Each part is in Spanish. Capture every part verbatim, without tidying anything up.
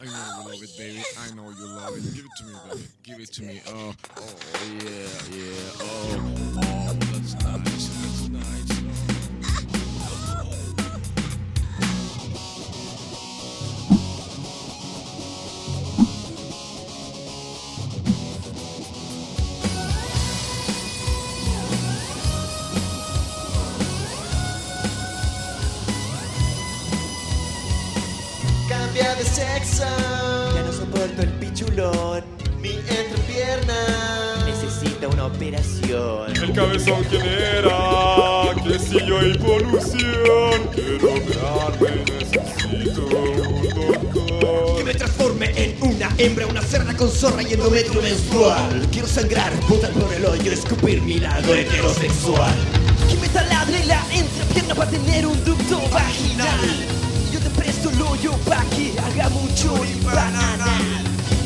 I know you love it, baby. I know you love it. Give it to me, baby. Give it to me. Oh, oh, yeah, yeah. Oh, oh, that's nice. That's nice. Cambia de sexo, Ya no soporto el pichulón, mi entrepierna necesita una operación. El cabezón quién era, que siguió y polución. Quiero operarme, necesito un doctor. Que me transforme en una hembra, una cerda con zorra y endometrio menstrual. Quiero sangrar, botar por el hoyo, escupir mi lado heterosexual. Que me taladre la entrepierna para tener un ducto vaginal. Yo te presto el hoyo pa' que haga mucho y bananal.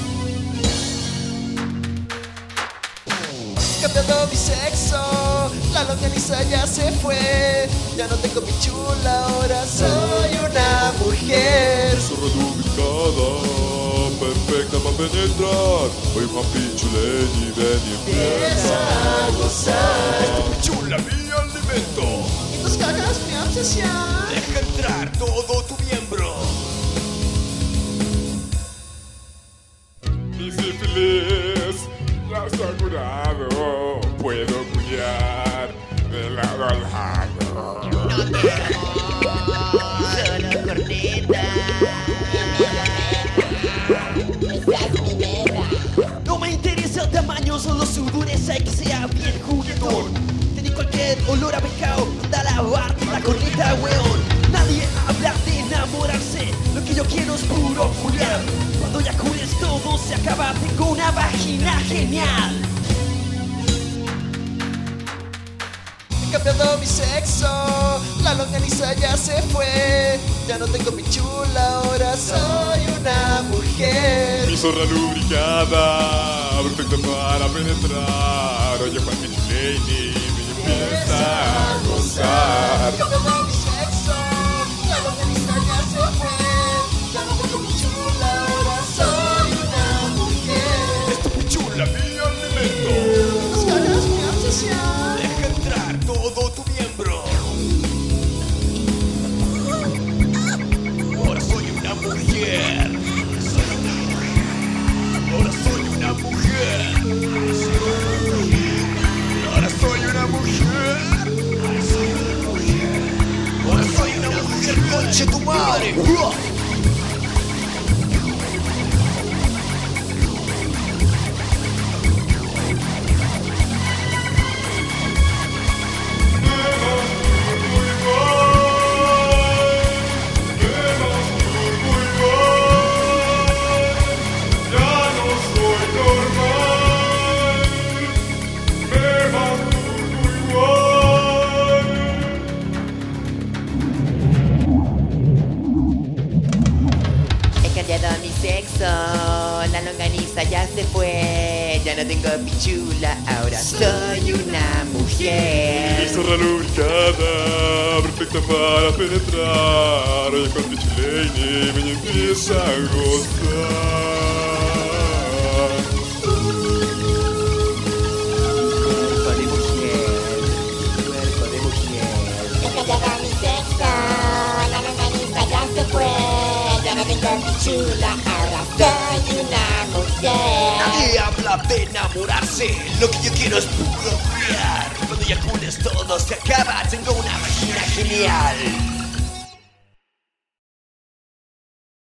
Cambiando mi sexo, la longaniza ya se fue. Ya no tengo pichula, ahora soy una mujer. Zorra lubricada, perfecta para penetrar. Soy una pichuleni, ven y Empieza a gozar. Chula, mi alimento. Y tus cagas mi obsesión. Deja entrar todo tu miembro. Mi sífilis ya está curado. Puedo culiar de lado al lado. Solo corneta. No me interesa el tamaño, solo su dureza y que sea bien juguetón. Tenés cualquier olor a pescado, anda a lavarte la corneta, weón. Nadie habla de enamorarse, lo que yo quiero es puro culiar. Cuando ya cules todo se acaba, tengo una vagina genial. He cambiado mi sexo, la longaniza ya se fue. Ya no tengo pichula, ahora soy una mujer. Mi zorra lubricada, perfecta para penetrar. Oye, Juan Pichuleni, me empieza a gozar. He cambiado mi sexo, la longaniza ya se fue. Ya no tengo pichula, ahora soy una mujer. Es tu pichula, mi alimento. Tus cagas mi obsesión. Deja entrar todo tu miembro. Ahora soy una mujer. Ahora soy una mujer. Ahora soy una mujer. Ahora soy una mujer, conche tu madre. He cambiado mi sexo, la longaniza ya se fue. Ya no tengo pichula, ahora soy una Mi mujer. zorra lubricada, perfecta para penetrar. Oye, Juan Pichuleni, me empieza a gozar. Cuerpo de mujer, cuerpo de mujer. He cambiado mi sexo, la longaniza ya se fue. Ya no tengo pichula, ahora soy una mujer. Nadie habla de enamorarse, lo que yo quiero es puro culiar. Cuando ya cules todo se acaba, tengo una vagina genial.